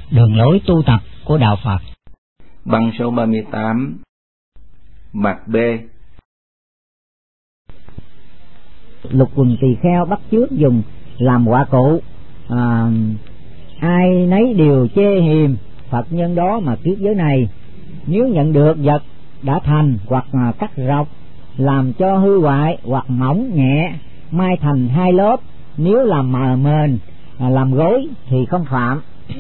đường lối tu tập của Đạo Phật. Băng số 38. Mặt B. Lục quần tỳ kheo bắt chước dùng làm quả cụ, ai nấy đều chê hiềm Phật nhân đó mà kiết giới này. Nếu nhận được vật đã thành hoặc cắt rọc làm cho hư hoại hoặc mỏng nhẹ, mai thành hai lớp, nếu làm mờ mền làm gối thì không phạm.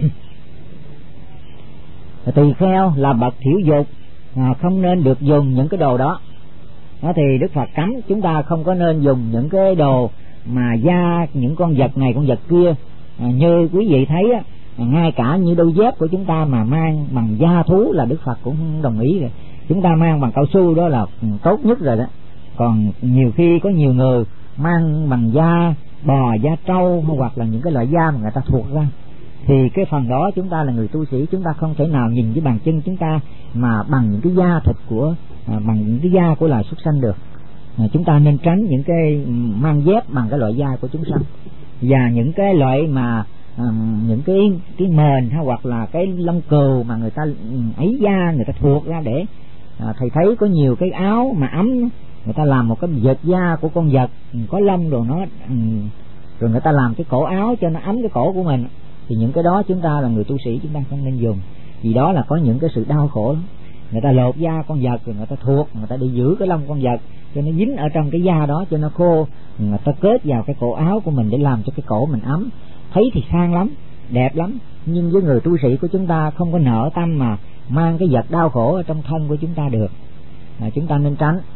Tỳ kheo là bậc thiểu dục, không nên được dùng những cái đồ đó. Thì Đức Phật cấm chúng ta không có nên dùng những cái đồ mà da những con vật này con vật kia. Như quý vị thấy ngay cả như đôi dép của chúng ta mà mang bằng da thú là Đức Phật cũng đồng ý rồi. Chúng ta mang bằng cao su đó là tốt nhất rồi đó. Còn nhiều khi có nhiều người mang bằng da bò, da trâu hoặc là những cái loại da mà người ta thuộc ra, thì cái phần đó chúng ta là người tu sĩ, chúng ta không thể nào nhìn với bàn chân chúng ta mà bằng những cái da thịt của bằng những cái da của loài súc sanh được. Chúng ta nên tránh những cái mang dép bằng cái loại da của chúng sanh, và những cái loại mà những cái mền hay hoặc là cái lông cừu mà người ta ấy da người ta thuộc ra. Để thầy thấy có nhiều cái áo mà ấm, người ta làm một cái vệt da của con vật có lông rồi nó rồi người ta làm cái cổ áo cho nó ấm cái cổ của mình, thì những cái đó chúng ta là người tu sĩ chúng ta không nên dùng, vì đó là có những cái sự đau khổ lắm. Người ta lột da con vật rồi người ta thuộc, người ta đi giữ cái lông con vật cho nó dính ở trong cái da đó cho nó khô, người ta kết vào cái cổ áo của mình để làm cho cái cổ mình ấm. Thấy thì sang lắm, đẹp lắm, nhưng với người tu sĩ của chúng ta không có nợ tâm mà mang cái vật đau khổ ở trong thân của chúng ta được. Chúng ta nên tránh.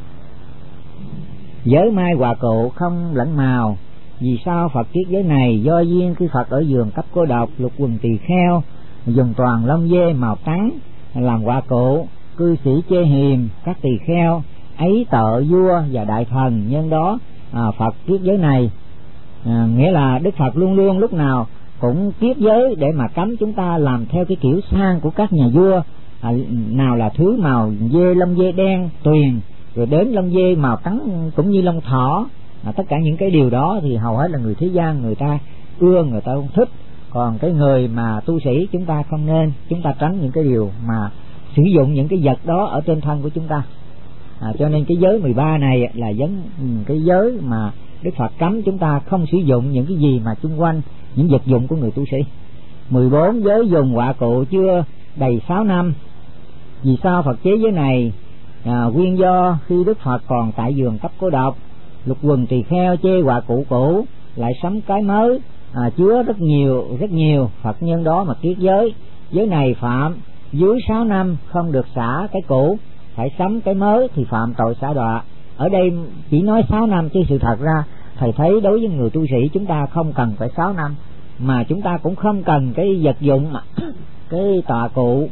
Giới mai hòa cụ không lẫn màu. Vì sao Phật kiết giới này? Do duyên khi Phật ở giường cấp cô độc, lục quần tỳ kheo dùng toàn lông dê màu trắng làm quả cụ, cư sĩ chê hiềm các tỳ kheo ấy tợ vua và đại thần, nhân đó Phật kiết giới này. Nghĩa là Đức Phật luôn luôn lúc nào cũng kiết giới để mà cấm chúng ta làm theo cái kiểu sang của các nhà vua, nào là thứ màu dê, lông dê đen tuyền, rồi đến lông dê màu trắng cũng như lông thỏ. Tất cả những cái điều đó thì hầu hết là người thế gian người ta ưa, người ta không thích. Còn cái người mà tu sĩ chúng ta không nên, chúng ta tránh những cái điều mà sử dụng những cái vật đó ở trên thân của chúng ta. Cho nên cái giới 13 này là giống cái giới mà Đức Phật cấm chúng ta không sử dụng những cái gì mà xung quanh những vật dụng của người tu sĩ. 14 giới dùng quả cụ chưa đầy 6 năm. Vì sao Phật chế giới này? Nguyên do khi Đức Phật còn tại giường cấp cô độc, lục quần tỳ kheo chê quả cụ cũ lại sắm cái mới chứa rất nhiều Phật nhân đó mà kiết giới. Giới này phạm dưới 6 năm không được xả cái cũ, phải sắm cái mới thì phạm tội xả đọa. Ở đây chỉ nói 6 năm chứ sự thật ra thầy thấy đối với người tu sĩ chúng ta không cần phải 6 năm, mà chúng ta cũng không cần cái vật dụng mà cái tọa cụ,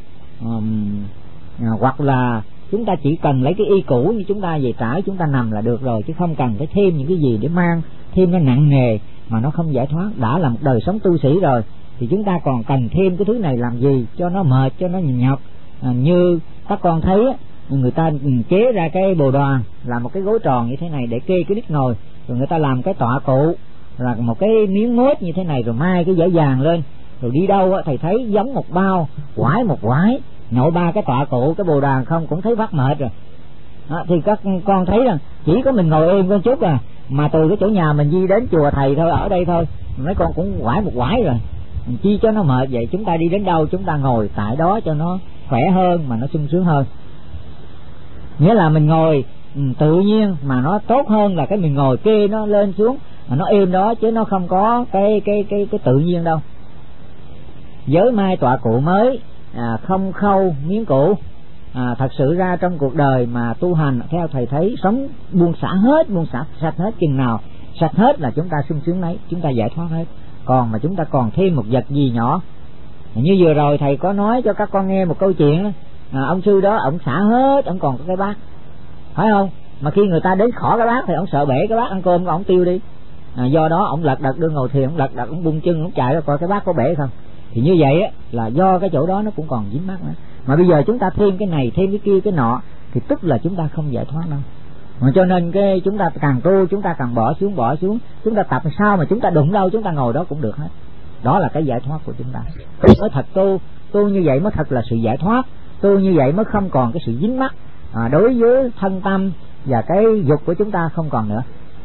hoặc là chúng ta chỉ cần lấy cái y cũ như chúng ta về trải chúng ta nằm là được rồi, chứ không cần phải thêm những cái gì để mang thêm nó nặng nề mà nó không giải thoát. Đã là một đời sống tu sĩ rồi thì chúng ta còn cần thêm cái thứ này làm gì cho nó mệt, cho nó nhọc. Như các con thấy người ta chế ra cái bồ đoàn là một cái gối tròn như thế này để kê cái đít ngồi, rồi người ta làm cái tọa cụ là một cái miếng mốt như thế này, rồi mai cái dải vàng lên, rồi đi đâu thầy thấy giống một bao quải một quải, nội 3 cái tọa cụ cái bồ đoàn không cũng thấy vắt mệt rồi. Thì các con thấy rằng chỉ có mình ngồi êm một chút mà từ cái chỗ nhà mình đi đến chùa thầy thôi, ở đây thôi mấy con cũng quải một quải rồi, chi cho nó mệt vậy. Chúng ta đi đến đâu chúng ta ngồi tại đó cho nó khỏe hơn mà nó sung sướng hơn. Nghĩa là mình ngồi tự nhiên mà nó tốt hơn là cái mình ngồi kê nó lên xuống mà nó êm đó, chứ nó không có cái tự nhiên đâu. Giới mai tọa cụ mới, không khâu miếng cũ. Thật sự ra trong cuộc đời mà tu hành theo thầy thấy sống buông xả hết, buông xả sạch hết, chừng nào sạch hết là chúng ta sung sướng đấy, chúng ta giải thoát hết. Còn mà chúng ta còn thêm một vật gì nhỏ, như vừa rồi thầy có nói cho các con nghe một câu chuyện, ông sư đó ông xả hết, ông còn có cái bát, phải không? Mà khi người ta đến khỏi cái bát thì ông sợ bể cái bát ăn cơm của ông tiêu đi. Do đó ông lật đật đưa ngồi thiền, ông lật đật ông bung chân ông chạy ra coi cái bát có bể không. Thì như vậy là do cái chỗ đó nó cũng còn dính mắc nữa. Mà bây giờ chúng ta thêm cái này thêm cái kia cái nọ thì tức là chúng ta không giải thoát đâu. Mà cho nên cái chúng ta càng tu chúng ta càng bỏ xuống, chúng ta tập sao mà chúng ta đụng đâu chúng ta ngồi đó cũng được hết. Đó là cái giải thoát của chúng ta. Mới thật tu như vậy mới thật là sự giải thoát. Tu như vậy mới không còn cái sự dính mắc đối với thân tâm và cái dục của chúng ta không còn nữa.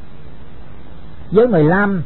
Giới 15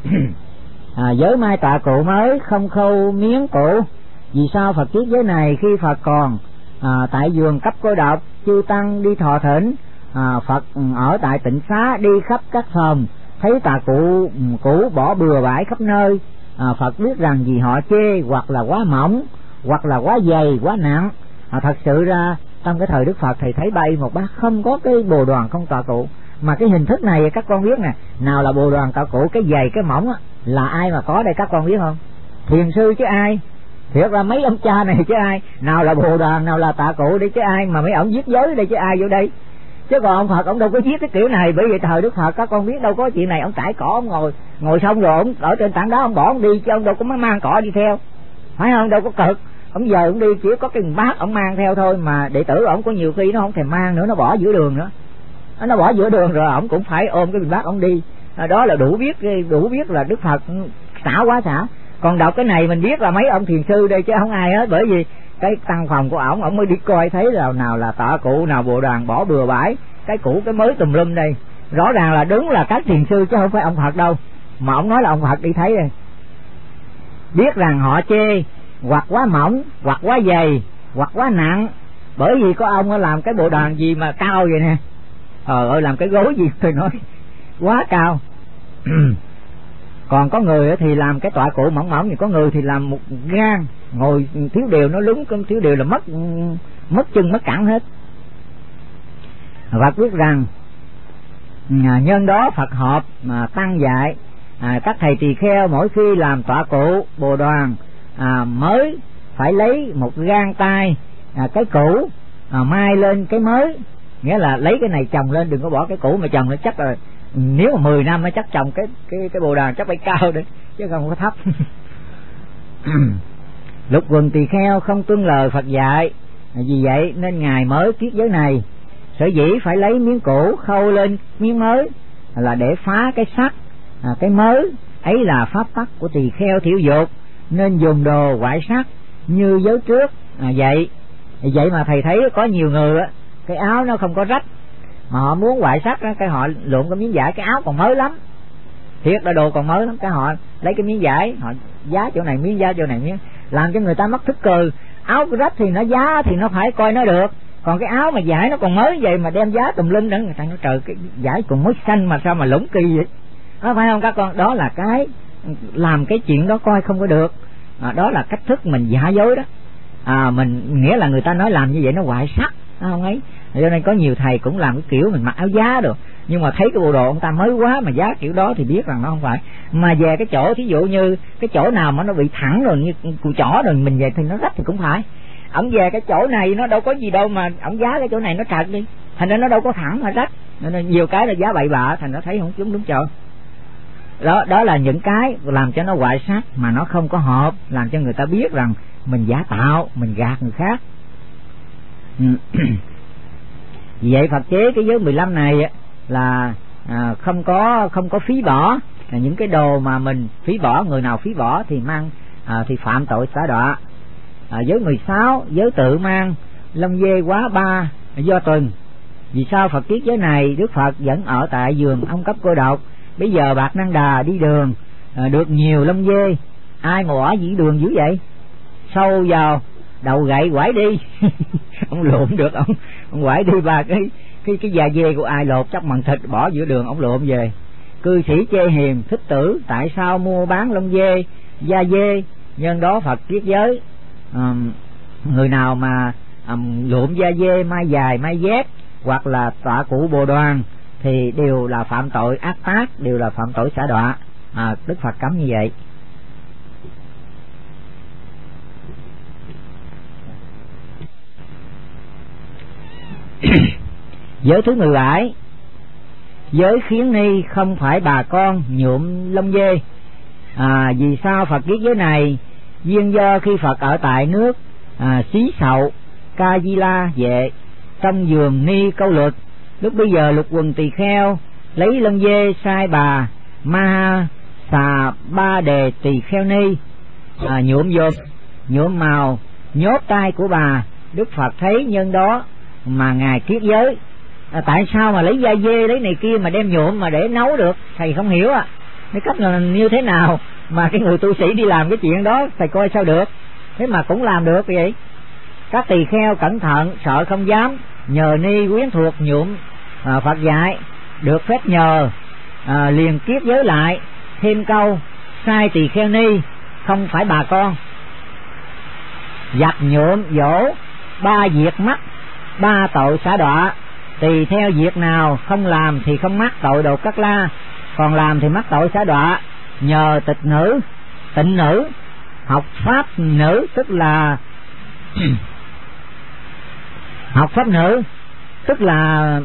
giới mai tọa cụ mới không khâu miếng cũ. Vì sao Phật kiết giới này khi Phật còn tại vườn cấp cô độc, chư tăng đi thọ thỉnh, Phật ở tại tịnh xá đi khắp các phòng, thấy tà cụ cũ bỏ bừa bãi khắp nơi, Phật biết rằng vì họ chê hoặc là quá mỏng, hoặc là quá dày, quá nặng. Thật sự ra trong cái thời Đức Phật thầy thấy bay một bát không có cái bồ đoàn không tọa cụ, mà cái hình thức này các con biết nè, nào là bồ đoàn tọa cụ, cái dày cái mỏng là ai mà có đây các con biết không? Thiền sư chứ ai, thiệt là mấy ông cha này chứ ai, nào là bồ đoàn nào là tọa cụ đây chứ ai, mà mấy ông viết giới đây chứ ai vô đây. Chứ còn ông Phật ông đâu có viết cái kiểu này, bởi vì thời Đức Phật các con biết đâu có chuyện này. Ông trải cỏ, ông ngồi xong rồi ông ở trên tảng đá ông bỏ ông đi, chứ ông đâu có mang cỏ đi theo, phải không? Đâu có cực. Ông giờ ông đi chỉ có cái bát ông mang theo thôi, mà đệ tử ông có nhiều khi nó không thèm mang nữa, nó bỏ giữa đường nữa. Nó bỏ giữa đường rồi ông cũng phải ôm cái bình bát ông đi. Đó là đủ biết là Đức Phật xả quá xả. Còn đọc cái này mình biết là mấy ông thiền sư đây chứ không ai hết, bởi vì cái căn phòng của ổng mới đi coi thấy là nào là tọa cụ, nào bộ đoàn bỏ bừa bãi, cái cũ cái mới tùm lum đây. Rõ ràng là đúng là các thiền sư chứ không phải ông Phật đâu, mà ông nói là ông Phật đi thấy đây. Biết rằng họ chê hoặc quá mỏng, hoặc quá dày, hoặc quá nặng, bởi vì có ông làm cái bộ đoàn gì mà cao vậy nè, ơi làm cái gối gì tôi nói quá cao. Còn có người thì làm cái tọa cụ mỏng mỏng, thì có người thì làm một gang ngồi thiếu điều, nó lúng thiếu điều là mất chân mất cẳng hết. Phật biết rằng nhân đó Phật họp mà tăng dạy các thầy tỳ kheo mỗi khi làm tọa cụ bồ đoàn mới phải lấy một gang tay cái cũ mai lên cái mới, nghĩa là lấy cái này chồng lên, đừng có bỏ cái cũ mà chồng nó chắc rồi. Nếu mà 10 năm mới chắc chồng cái bồ đàn chắc phải cao đấy chứ không có thấp. Lục quần tỳ kheo không tuân lời Phật dạy, vì vậy nên ngài mới kiết giới này. Sở dĩ phải lấy miếng cũ khâu lên miếng mới là để phá cái sắt cái mới ấy, là pháp tắc của tỳ kheo thiểu dục, nên dùng đồ quải sắt như giới trước. Vậy mà thầy thấy có nhiều người cái áo nó không có rách, mà họ muốn quải sắt cái họ lượm cái miếng vải, cái áo còn mới lắm, thiệt là đồ còn mới lắm, cái họ lấy cái miếng vải họ giá chỗ này miếng, giá chỗ này miếng, làm cho người ta mất thức cười. Áo cái rách thì nó giá thì nó phải coi nó được, còn cái áo mà vải nó còn mới vậy mà đem giá tùm lum nữa, người ta nói trời cái vải còn mới xanh mà sao mà lủng kỳ vậy, đó phải không các con? Đó là cái làm cái chuyện đó coi không có được, đó là cách thức mình giả dối đó. Mình nghĩa là người ta nói làm như vậy nó hoại sắc, không ấy. Cho nên có nhiều thầy cũng làm cái kiểu mình mặc áo giá được, nhưng mà thấy cái bộ đồ ông ta mới quá mà giá kiểu đó thì biết rằng nó không phải. Mà về cái chỗ thí dụ như cái chỗ nào mà nó bị thẳng rồi như cùi chỏ rồi mình về thì nó rách thì cũng phải. Ổng về cái chỗ này nó đâu có gì đâu mà ổng giá cái chỗ này nó trật đi, thành ra nó đâu có thẳng mà rách, nên nhiều cái là giá bậy bạ, thành nó thấy không đúng chỗ. Đó là những cái làm cho nó hoại sắc mà nó không có hợp, làm cho người ta biết rằng mình giả tạo, mình gạt người khác. Vì vậy Phật chế cái giới 15 này là không có phí bỏ. Những cái đồ mà mình phí bỏ, người nào phí bỏ thì thì phạm tội xá đọa. Giới 16 giới tự mang lông dê quá 3 do tuần. Vì sao Phật kiết giới này? Đức Phật vẫn ở tại vườn ông cấp cô độc. Bây giờ Bạc Năng Đà đi đường được nhiều lông dê, ai mà bỏ dĩ đường dữ vậy? Sâu vào đầu gậy quải đi. Ông lượm được, ông quải đi ba cái da dê của ai lột chắc bằng thịt bỏ giữa đường, ông lượm về. Cư sĩ chê hiềm thích tử, tại sao mua bán lông dê da dê? Nhân đó Phật kiết giới người nào mà lượm da dê mai dài mai dép hoặc là tọa cụ bồ đoàn thì đều là phạm tội ác tác, đều là phạm tội xả đọa. Đức Phật cấm như vậy. Giới thứ 17 giới khiến ni không phải bà con nhuộm lông dê. Vì sao Phật kiết giới này? Duyên do khi Phật ở tại nước Xí Sậu Ca Di La Vệ trong vườn Ni Câu Luật, lúc bây giờ lục quần tỳ kheo lấy lông dê sai bà Ma xà ba đề tỳ kheo ni, nhuộm dột, nhuộm màu, nhốt tay của bà. Đức Phật thấy nhân đó mà ngài kiết giới. Tại sao mà lấy da dê lấy này kia mà đem nhuộm mà để nấu được? Thầy không hiểu cái cách là như thế nào mà cái người tu sĩ đi làm cái chuyện đó, thầy coi sao được. Thế mà cũng làm được vậy. Các tỳ kheo cẩn thận, sợ không dám, nhờ ni quyến thuộc nhuộm Phật dạy, được phép nhờ, liền kiết giới lại, thêm câu sai tỳ kheo ni, không phải bà con. Giặt nhuộm dỗ, 3 việc mắc, 3 tội xả đọa. Tùy theo việc nào không làm thì không mắc tội Đồ Cát La, còn làm thì mắc tội xả đọa. Nhờ tịnh nữ, học pháp nữ, tức là học pháp nữ, tức là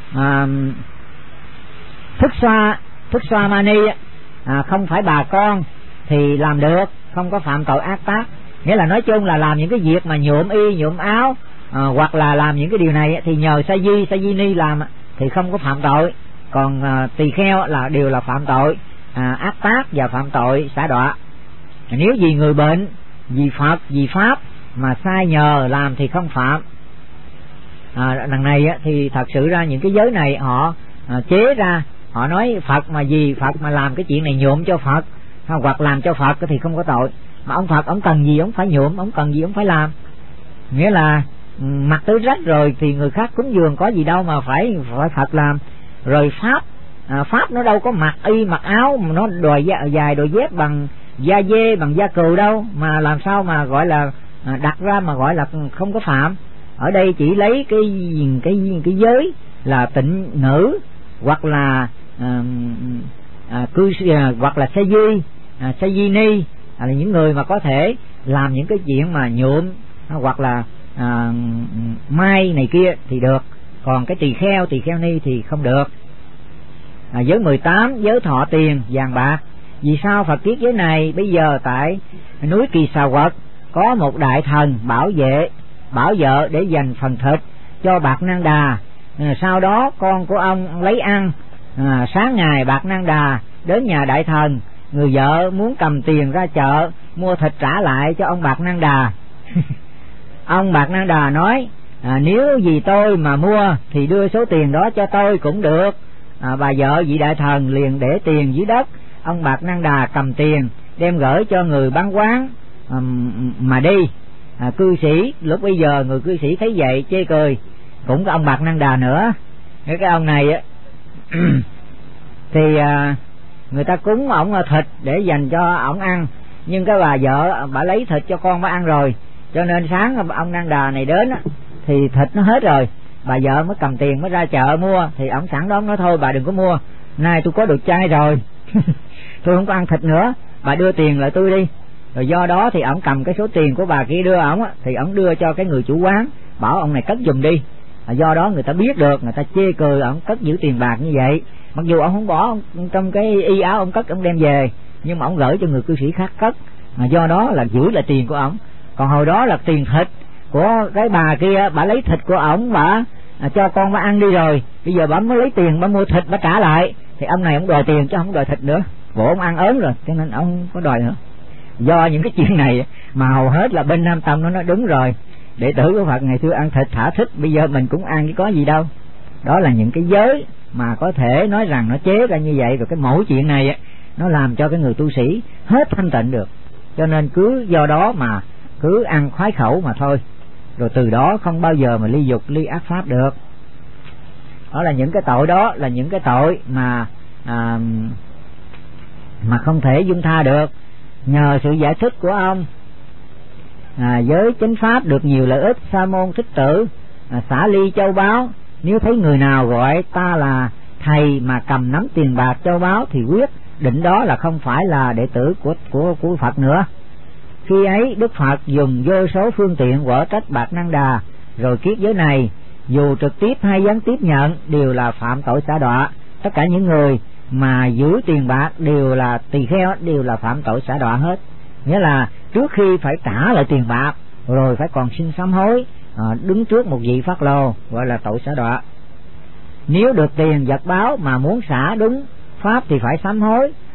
thức xoa mani, không phải bà con thì làm được, không có phạm tội ác tác. Nghĩa là nói chung là làm những cái việc mà nhuộm y, nhuộm áo, hoặc là làm những cái điều này thì nhờ sa di ni làm thì không có phạm tội. Còn tỳ kheo là đều là phạm tội ác tác và phạm tội xả đọa. Nếu vì người bệnh, vì Phật, vì Pháp mà sai nhờ làm thì không phạm. Đằng này thì thật sự ra những cái giới này họ chế ra, họ nói Phật mà vì Phật mà làm cái chuyện này nhuộm cho Phật hoặc làm cho Phật thì không có tội. Mà ông Phật ông cần gì ông phải nhuộm, ông cần gì ông phải làm. Nghĩa là mặc tứ rách rồi thì người khác cúng dường có gì đâu mà phải Phật làm. Rồi Pháp nó đâu có mặc y mặc áo mà nó đòi dài đòi dép bằng da dê, bằng da cừu đâu, mà làm sao mà gọi là đặt ra mà gọi là không có phạm. Ở đây chỉ lấy cái giới là tịnh nữ hoặc là hoặc là sa di ni, là những người mà có thể làm những cái chuyện mà nhuộm hoặc là mai này kia thì được. Còn cái tỳ kheo ni thì không được. Giới 18, giới thọ tiền vàng bạc. Vì sao Phật kiết giới này? Bây giờ tại núi Kỳ Xà Quật có một đại thần bảo vợ để dành phần thịt cho Bạc Năng Đà. Sau đó con của ông lấy ăn. Sáng ngày Bạc Năng Đà đến nhà đại thần, người vợ muốn cầm tiền ra chợ mua thịt trả lại cho ông Bạc Năng Đà. Ông Bạc Năng Đà nói nếu vì tôi mà mua thì đưa số tiền đó cho tôi cũng được. Bà vợ vị đại thần liền để tiền dưới đất. Ông Bạc Năng Đà cầm tiền đem gửi cho người bán quán mà đi. Cư sĩ lúc bây giờ người cư sĩ thấy vậy chê cười, cũng có ông Bạc Năng Đà nữa. Cái ông này thì người ta cúng ổng thịt để dành cho ổng ăn, nhưng cái bà vợ bà lấy thịt cho con bà ăn rồi, cho nên sáng ông Năng Đà này đến thì thịt nó hết rồi. Bà vợ mới cầm tiền mới ra chợ mua, thì ổng sẵn đó nói thôi bà đừng có mua, nay tôi có được chay rồi tôi không có ăn thịt nữa, bà đưa tiền lại tôi đi. Rồi do đó thì ổng cầm cái số tiền của bà kia đưa ổng thì ổng đưa cho cái người chủ quán, bảo ông này cất giùm đi. Do đó người ta biết được, người ta chê cười ổng cất giữ tiền bạc như vậy. Mặc dù ổng không bỏ trong cái y áo ổng cất, ổng đem về, nhưng mà ổng gửi cho người cư sĩ khác cất. Do đó là giữ lại tiền của ổng. Còn hồi đó là tiền thịt của cái bà kia, bà lấy thịt của ổng bà cho con bà ăn đi rồi, bây giờ bà mới lấy tiền bà mua thịt bà trả lại, thì ông này ổng đòi tiền chứ không đòi thịt nữa. Bộ ông ăn ớn rồi cho nên ông không có đòi nữa. Do những cái chuyện này mà hầu hết là bên Nam Tông nó nói đúng rồi, đệ tử của Phật ngày xưa ăn thịt thả thích, bây giờ mình cũng ăn chứ có gì đâu. Đó là những cái giới mà có thể nói rằng nó chế ra như vậy. Rồi cái mẫu chuyện này nó làm cho cái người tu sĩ hết thanh tịnh được, cho nên cứ do đó mà cứ ăn khoái khẩu mà thôi, rồi từ đó không bao giờ mà ly dục ly ác pháp được. Đó là những cái tội, đó là những cái tội mà không thể dung tha được. Nhờ sự giải thích của ông giới chánh pháp được nhiều lợi ích. Sa môn Thích Tử xả ly châu báu, nếu thấy người nào gọi ta là thầy mà cầm nắm tiền bạc châu báu thì quyết định đó là không phải là đệ tử của Phật nữa. Khi ấy Đức Phật dùng vô số phương tiện quở trách Bạc Năng Đà, rồi kiết giới này dù trực tiếp hay gián tiếp nhận đều là phạm tội xả đọa. Tất cả những người mà giữ tiền bạc đều là tỳ kheo, đều là phạm tội xả đọa hết. Nghĩa là trước khi phải trả lại tiền bạc rồi phải còn xin sám hối, đứng trước một vị phát lô, gọi là tội xả đọa. Nếu được tiền vật báo mà muốn xả đúng pháp thì phải sám hối,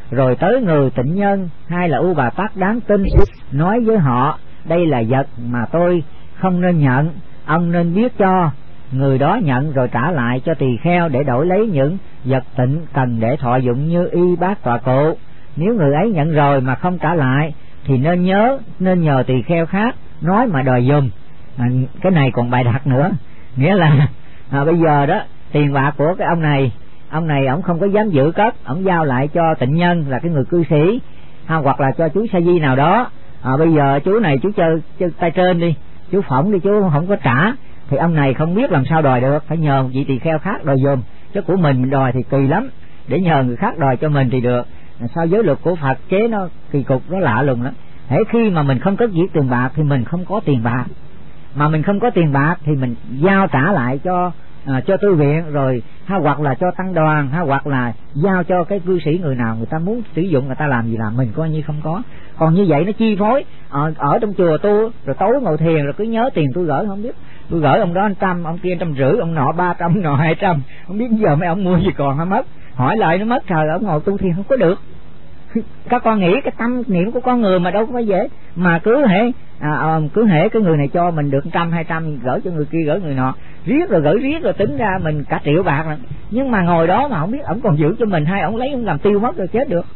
rồi tới người tịnh nhân hay là U Bà Tát đáng tin, nói với họ đây là vật mà tôi không nên nhận, ông nên biết cho. Người đó nhận rồi trả lại cho tỳ kheo để đổi lấy những vật tịnh cần để thọ dụng như y bát tọa cụ. Nếu người ấy nhận rồi mà không trả lại thì nên nhờ tỳ kheo khác nói mà đòi dùm. Cái này còn bài đặt nữa, nghĩa là bây giờ đó tiền bạc của cái ông này ổng không có dám giữ cất, ổng giao lại cho tịnh nhân là cái người cư sĩ, hoặc là cho chú sa di nào đó. Bây giờ chú này chú chơi tay trên đi, chú phỏng đi, chú không có trả thì ông này không biết làm sao đòi được, phải nhờ một vị tỳ kheo khác đòi dùm, chứ của mình đòi thì kỳ lắm, để nhờ người khác đòi cho mình thì được. Sao giới luật của Phật chế nó kỳ cục, nó lạ lùng lắm. Hễ khi mà mình không cất giữ tiền bạc thì mình không có tiền bạc, mà mình không có tiền bạc thì mình giao trả lại cho tư viện rồi, hoặc là cho tăng đoàn, hoặc là giao cho cái cư sĩ người nào người ta muốn sử dụng, người ta làm gì làm, mình coi như không có. Còn như vậy nó chi phối. Ở trong chùa tu rồi tối ngồi thiền rồi cứ nhớ tiền tôi gửi, không biết tôi gửi ông đó 100, ông kia 150, ông nọ 300, ông nọ 200, không biết giờ mấy ông mua gì còn hay mất, hỏi lại nó mất. Trời, ông ngồi tu thiền không có được. Các con nghĩ cái tâm niệm của con người mà đâu có phải dễ, mà cứ hễ cái người này cho mình được 100, 200 gửi cho người kia, gửi người nọ, riết rồi tính ra mình cả triệu bạc rồi. Nhưng mà ngồi đó mà không biết ổng còn giữ cho mình hay ổng lấy ổng làm tiêu mất rồi chết được.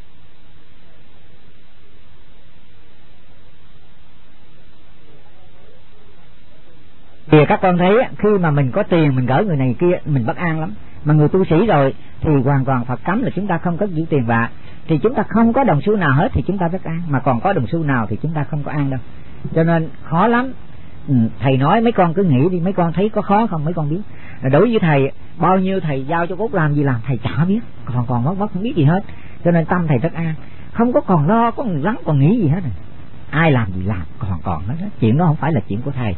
Thì các con thấy khi mà mình có tiền mình gửi người này kia mình bất an lắm, mà người tu sĩ rồi thì hoàn toàn Phật cấm là chúng ta không có giữ tiền bạc, thì chúng ta không có đồng xu nào hết thì chúng ta rất an, mà còn có đồng xu nào thì chúng ta không có an đâu. Cho nên khó lắm. Thầy nói mấy con cứ nghĩ đi, mấy con thấy có khó không? Mấy con biết đối với thầy, bao nhiêu thầy giao cho Cốt làm gì làm thầy chả biết, còn mất không biết gì hết. Cho nên tâm thầy rất an, không có còn lo, có lắng còn nghĩ gì hết. Ai làm gì làm, còn hết. Chuyện đó không phải là chuyện của thầy.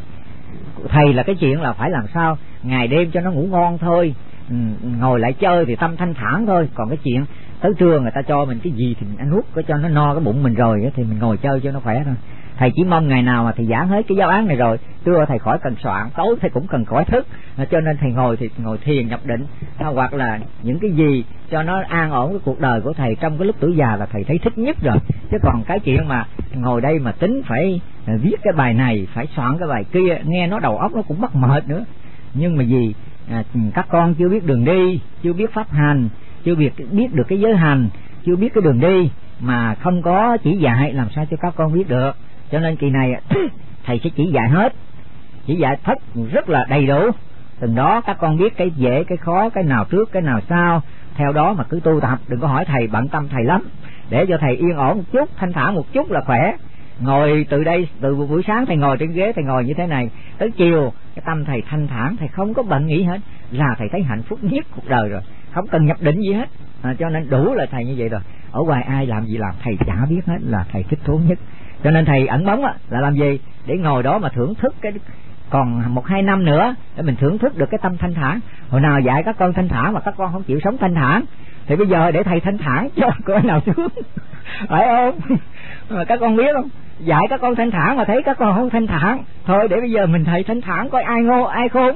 Thầy là cái chuyện là phải làm sao ngày đêm cho nó ngủ ngon thôi, ngồi lại chơi thì tâm thanh thản thôi. Còn cái chuyện tới trưa người ta cho mình cái gì thì mình ăn nuốt, có cho nó no cái bụng mình rồi thì mình ngồi chơi cho nó khỏe thôi. Thầy chỉ mong ngày nào mà thầy giảng hết cái giáo án này rồi, trưa thầy khỏi cần soạn, tối thầy cũng cần khỏi thức, cho nên thầy ngồi thiền nhập định, hoặc là những cái gì cho nó an ổn cái cuộc đời của thầy trong cái lúc tuổi già là thầy thấy thích nhất rồi. Chứ còn cái chuyện mà ngồi đây mà tính phải viết cái bài này, phải soạn cái bài kia, nghe nó đầu óc nó cũng bắt mệt nữa. Nhưng mà vì các con chưa biết đường đi, chưa biết pháp hành, chưa biết được cái giới hành, chưa biết cái đường đi, mà không có chỉ dạy làm sao cho các con biết được. Cho nên kỳ này thầy sẽ chỉ dạy hết, chỉ dạy rất là đầy đủ. Từng đó các con biết cái dễ cái khó, cái nào trước cái nào sau, theo đó mà cứ tu tập. Đừng có hỏi thầy, bận tâm thầy lắm, để cho thầy yên ổn một chút, thanh thản một chút là khỏe. Ngồi từ đây, từ buổi sáng thầy ngồi trên ghế, thầy ngồi như thế này, tới chiều cái tâm thầy thanh thản, thầy không có bận nghĩ hết, là thầy thấy hạnh phúc nhất cuộc đời rồi, không cần nhập định gì hết. Cho nên đủ là thầy như vậy rồi. Ở ngoài ai làm gì làm thầy chả biết hết, là thầy thích thú nhất. Cho nên thầy ẩn bóng là làm gì? Để ngồi đó mà thưởng thức cái còn 1-2 năm nữa để mình thưởng thức được cái tâm thanh thản. Hồi nào dạy các con thanh thản mà các con không chịu sống thanh thản, thì bây giờ để thầy thanh thản cho coi nào xuống. Phải không? Mà các con biết không? Dạy các con thanh thản mà thấy các con không thanh thản, thôi để bây giờ mình thầy thanh thản coi ai ngô ai khôn.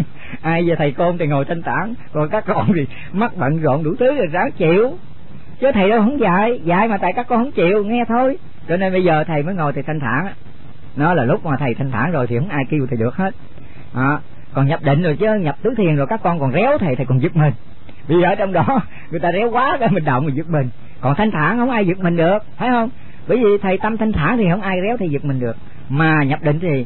Ai giờ thầy côn thì ngồi thanh thản, còn các con thì mắc bận rộn đủ thứ rồi ráng chịu. Chứ thầy đâu không dạy mà tại các con không chịu nghe thôi. Cho nên bây giờ thầy mới ngồi thầy thanh thản. Nó là lúc mà thầy thanh thản rồi thì không ai kêu thầy được hết. Còn nhập định rồi chứ nhập tứ thiền rồi các con còn réo thầy còn giật mình. Vì ở trong đó người ta réo quá cái mình động mình giật mình. Còn thanh thản không ai giật mình được, phải không? Bởi vì thầy tâm thanh thản thì không ai réo thầy giật mình được. Mà nhập định thì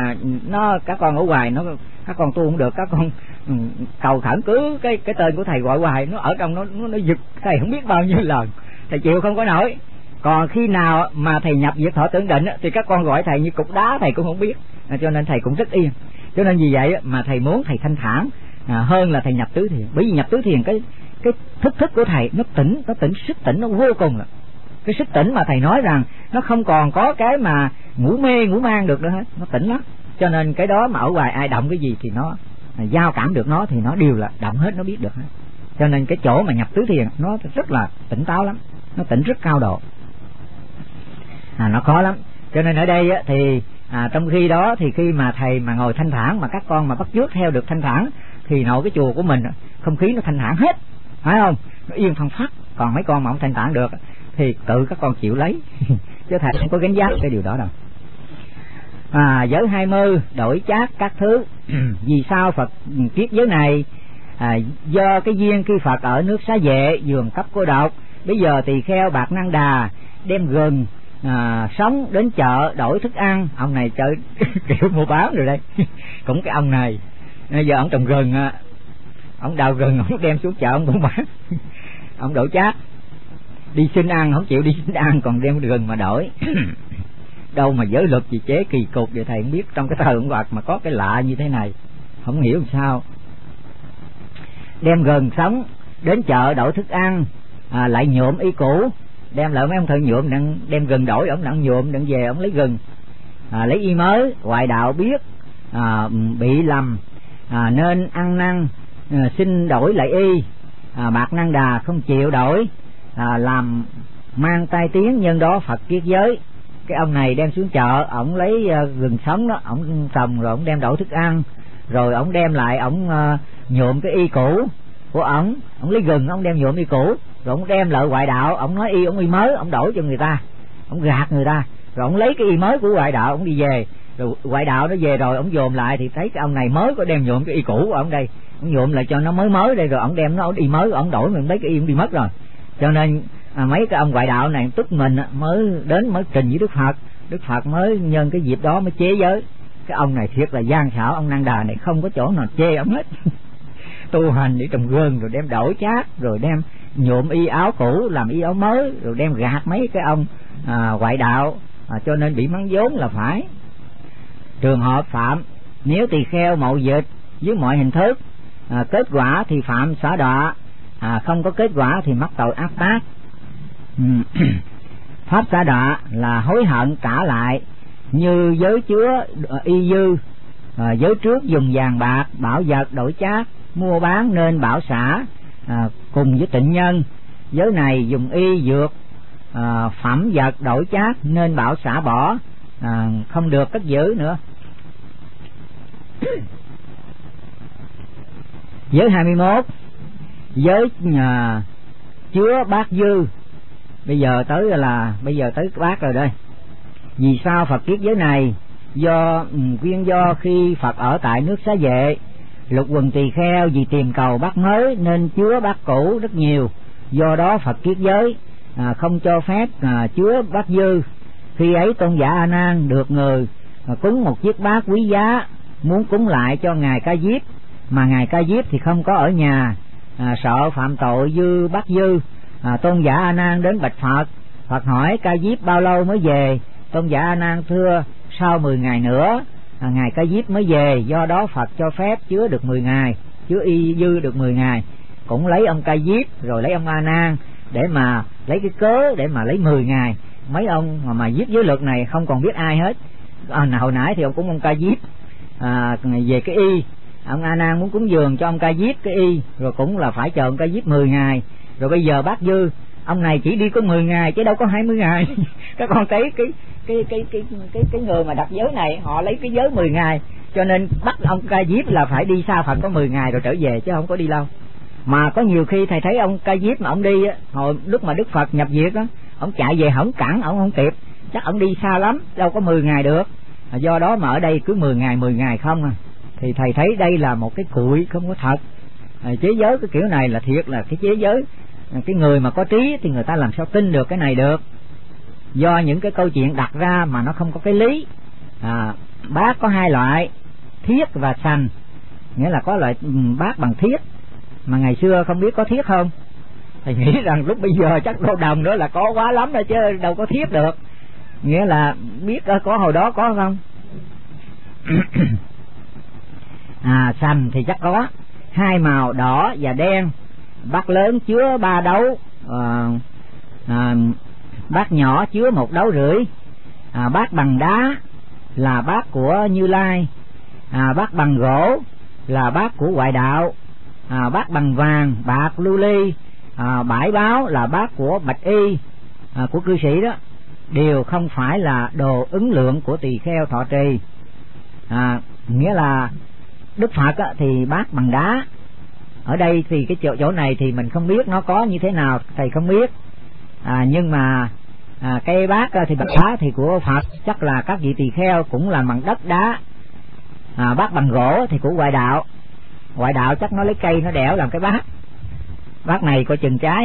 các con ở ngoài các con tu không được, các con cầu khẩn cứ cái tên của thầy gọi hoài, nó ở trong nó giật thầy không biết bao nhiêu lần, thầy chịu không có nổi. Còn khi nào mà thầy nhập diệt thọ tưởng định thì các con gọi thầy như cục đá thầy cũng không biết. Cho nên thầy cũng rất yên. Cho nên vì vậy mà thầy muốn thầy thanh thản hơn là thầy nhập tứ thiền. Bởi vì nhập tứ thiền cái thức của thầy nó tỉnh, sức tỉnh nó vô cùng là cái sức tỉnh mà thầy nói rằng nó không còn có cái mà ngủ mê ngủ mang được nữa hết, nó tỉnh lắm. Cho nên cái đó mà ở ngoài ai động cái gì thì nó giao cảm được nó thì nó đều là động hết, nó biết được hết. Cho nên cái chỗ mà nhập tứ thiền nó rất là tỉnh táo lắm, nó tỉnh rất cao độ. Nó khó lắm. Cho nên ở đây thì trong khi đó thì khi mà thầy mà ngồi thanh thản mà các con mà bắt chước theo được thanh thản thì nội cái chùa của mình không khí nó thanh thản hết, phải không? Nó yên phăng phắc. Còn mấy con mà không thanh thản được thì tự các con chịu lấy chứ thầy không có gánh vác cái điều đó đâu. Giới 20 đổi chác các thứ. Vì sao Phật kiết giới này? Do cái duyên khi Phật ở nước Xá Vệ vườn cấp cô độc, bây giờ tỳ kheo Bạc Năng Đà đem gừng sống đến chợ đổi thức ăn. Ông này chơi kiểu mua bán rồi đây. Cũng cái ông này bây giờ ông trồng gừng, ông đào gừng, ông đem xuống chợ ông cũng bán. Ông đổi chác, đi xin ăn không chịu đi xin ăn, còn đem gừng mà đổi. Đâu mà giới luật gì chế kỳ cục vậy thầy không biết. Trong cái thời ông Phật mà có cái lạ như thế này, không hiểu làm sao. Đem gừng sống đến chợ đổi thức ăn, lại nhuộm y cũ, đem lại mấy ông thợ nhuộm đem gừng đổi, ông nặng nhuộm đặng về ông lấy gừng, lấy y mới. Ngoại đạo biết bị lầm nên ăn năn xin đổi lại y. Bạc Năng Đà không chịu đổi, làm mang tai tiếng, nhân đó Phật kiết giới. Cái ông này đem xuống chợ, ổng lấy gừng sống đó, ổng trồng rồi ổng đem đổi thức ăn, rồi ổng đem lại ổng nhuộm cái y cũ của ổng lấy gừng ổng đem nhuộm y cũ, rồi ổng đem lại ngoại đạo, ổng nói ổng y mới, ổng đổi cho người ta, ổng gạt người ta, rồi ổng lấy cái y mới của ngoại đạo, ổng đi về, rồi ngoại đạo nó về rồi ổng dồn lại thì thấy cái ông này mới có đem nhuộm cái y cũ của ổng đây, ổng nhuộm lại cho nó mới đây, rồi ổng đem nó y mới, ổng đổi mình mấy cái y ổng đi mất rồi. Cho nên mấy cái ông ngoại đạo này tức mình mới đến mới trình với Đức Phật mới nhân cái dịp đó mới chế giới. Cái ông này thiệt là gian xảo, ông Năng Đà này không có chỗ nào chê ông hết. Tu hành để trồng gừng, rồi đem đổi chác, rồi đem nhuộm y áo cũ làm y áo mới, rồi đem gạt mấy cái ông ngoại đạo, cho nên bị mắng vốn là phải. Trường hợp phạm, nếu tỳ kheo mậu dịch với mọi hình thức, kết quả thì phạm xả đọa, không có kết quả thì mắc tội ác tác. Pháp xả đọa là hối hận trả lại, như giới chứa y dư, giới trước dùng vàng bạc bảo vật đổi chác mua bán nên bảo xả, cùng với tịnh nhân. Giới này dùng y dược phẩm vật đổi chác nên bảo xả bỏ, không được cất giữ nữa. Giới 21, giới chứa bát dư. Bây giờ tới bát rồi đây. Vì sao Phật kiết giới này? Nguyên do khi Phật ở tại nước Xá Vệ, lục quần tỳ kheo vì tìm cầu bát mới nên chứa bát cũ rất nhiều. Do đó Phật kiết giới không cho phép chứa bát dư. Khi ấy tôn giả A Nan được người cúng một chiếc bát quý giá, muốn cúng lại cho ngài Ca Diếp, mà ngài Ca Diếp thì không có ở nhà, sợ phạm tội dư bát dư. Tôn giả A Nan đến bạch Phật. Phật hỏi Ca Diếp bao lâu mới về? Tôn giả A Nan thưa sau 10 ngày nữa ngài Ca Diếp mới về. Do đó Phật cho phép chứa được 10 ngày, chứa y dư được 10 ngày. Cũng lấy ông Ca Diếp rồi lấy ông A Nan để mà lấy cái cớ để mà lấy 10 ngày. Mấy ông mà giết giới luật này không còn biết ai hết. Hồi nãy thì ông cũng ông Ca Diếp về cái y, ông A Nan muốn cúng dường cho ông Ca Diếp cái y, rồi cũng là phải chờ ông Ca Diếp 10 ngày. Rồi bây giờ bác dư, ông này chỉ đi có 10 ngày chứ đâu có 20 ngày. Các con thấy cái người mà đặt giới này họ lấy cái giới 10 ngày, cho nên bắt ông Ca Diếp là phải đi xa Phật có 10 ngày rồi trở về chứ không có đi lâu. Mà có nhiều khi thầy thấy ông Ca Diếp mà ông đi hồi lúc mà Đức Phật nhập diệt á, ông chạy về hổng cản, ông không kịp, chắc ông đi xa lắm, đâu có 10 ngày được. Do đó mà ở đây cứ 10 ngày không thì thầy thấy đây là một cái cụi không có thật. Chế giới cái kiểu này là thiệt là cái chế giới, cái người mà có trí thì người ta làm sao tin được cái này được, do những cái câu chuyện đặt ra mà nó không có cái lý. Bát có hai loại, thiết và sành, nghĩa là có loại bát bằng thiết mà ngày xưa không biết có thiết không. Thầy nghĩ rằng lúc bây giờ chắc đô đồng nữa là có quá lắm rồi chứ đâu có thiết được, nghĩa là biết có hồi đó có không. Sành thì chắc có, hai màu đỏ và đen. Bát lớn chứa 3 đấu, bát nhỏ chứa 1,5 đấu. Bát bằng đá là bát của Như Lai, bát bằng gỗ là bát của ngoại đạo, bát bằng vàng, bạc, lưu ly, bãi báo là bát của bạch y, của cư sĩ đó, đều không phải là đồ ứng lượng của tỳ kheo thọ trì. Nghĩa là Đức Phật thì bát bằng đá. Ở đây thì cái chỗ này thì mình không biết nó có như thế nào, thầy không biết. Nhưng mà cây bát thì bát đá thì của Phật chắc là các vị tỳ kheo cũng là bằng đất đá. Bát bằng gỗ thì của ngoại đạo chắc nó lấy cây nó đẽo làm cái bát này có chừng trái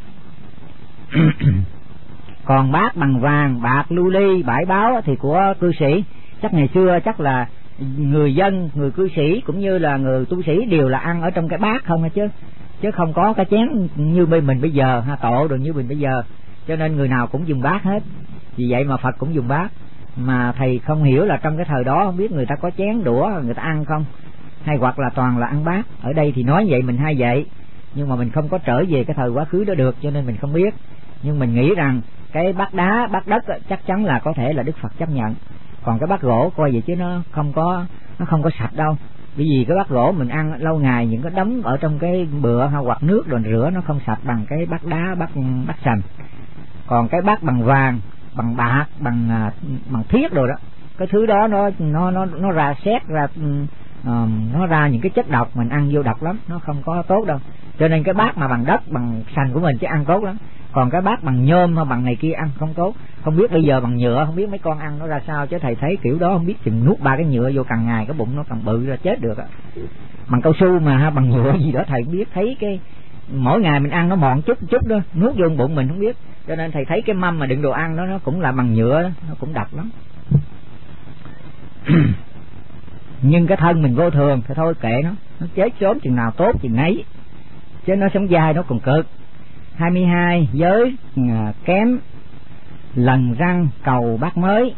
Còn bát bằng vàng, bạc, lưu ly, bãi báo thì của cư sĩ. Chắc ngày xưa chắc là người dân, người cư sĩ cũng như là người tu sĩ đều là ăn ở trong cái bát không chứ không có cái chén như bên mình bây giờ tổ đồ như mình bây giờ, cho nên người nào cũng dùng bát hết. Vì vậy mà Phật cũng dùng bát. Mà thầy không hiểu là trong cái thời đó không biết người ta có chén đũa người ta ăn không, hay hoặc là toàn là ăn bát. Ở đây thì nói vậy mình hay vậy, nhưng mà mình không có trở về cái thời quá khứ đó được, cho nên mình không biết. Nhưng mình nghĩ rằng cái bát đá, bát đất chắc chắn là có thể là Đức Phật chấp nhận. Còn cái bát gỗ coi vậy chứ nó không có sạch đâu. Bởi vì cái bát gỗ mình ăn lâu ngày những cái đống ở trong cái bựa hoặc nước rồi rửa nó không sạch bằng cái bát đá, bát sành. Còn cái bát bằng vàng, bằng bạc, bằng thiết rồi đó, cái thứ đó nó ra xét ra, nó ra những cái chất độc, mình ăn vô độc lắm, nó không có tốt đâu. Cho nên cái bát mà bằng đất, bằng sành của mình chứ ăn tốt lắm. Còn cái bát bằng nhôm hay bằng này kia ăn không tốt. Không biết bây giờ bằng nhựa, không biết mấy con ăn nó ra sao, chứ thầy thấy kiểu đó không biết chừng nuốt 3 cái nhựa vô càng ngày cái bụng nó càng bự ra chết được. Bằng cao su mà bằng nhựa gì đó thầy không biết, thấy cái mỗi ngày mình ăn nó mòn chút đó, nuốt vô bụng mình không biết. Cho nên thầy thấy cái mâm mà đựng đồ ăn đó nó cũng là bằng nhựa đó, nó cũng độc lắm. Nhưng cái thân mình vô thường thì thôi kệ nó chết sớm chừng nào tốt chừng nấy, chứ nó sống dai nó còn cực. 22. Giới kém lần răng cầu bát mới.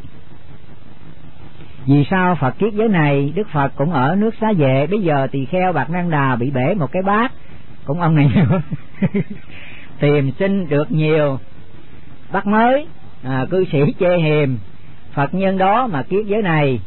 Vì sao Phật kiết giới này? Đức Phật cũng ở nước Xá Vệ, bây giờ tỳ kheo Bạt Năng Đà bị bể một cái bát, cũng ông này tìm xin được nhiều bát mới, cư sĩ chê hiềm. Phật nhân đó mà kiết giới này.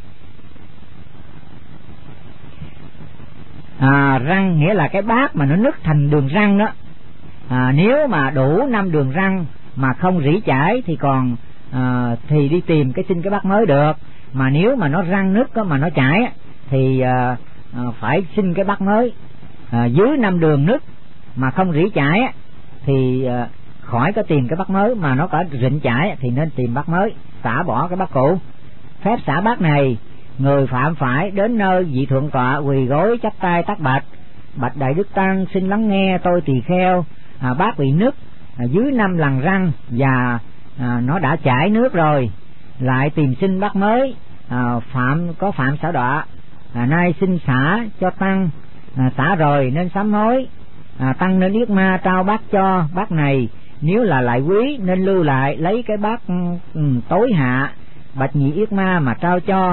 Răng nghĩa là cái bát mà nó nứt thành đường răng đó. Nếu mà đủ 5 đường răng mà không rỉ chảy thì còn thì đi tìm xin cái bát mới được. Mà nếu mà nó răng nứt mà nó chảy thì phải xin cái bát mới. Dưới 5 đường nứt mà không rỉ chảy thì khỏi có tìm cái bát mới, mà nó có rịnh chảy thì nên tìm bát mới, xả bỏ cái bát cũ. Phép xả bát này, người phạm phải đến nơi vị thượng tọa quỳ gối chắp tay tác bạch: bạch Đại Đức Tăng, xin lắng nghe tôi tỳ kheo, bát bị nứt dưới 5 lần răng và nó đã chảy nước rồi, lại tìm xin bát mới, phạm xả đọa, nay xin xả cho tăng, xả rồi nên sám hối, tăng nên yết ma trao bát cho. Bát này nếu là lại quý nên lưu lại, lấy cái bát tối hạ bạch nhị yết ma mà trao cho.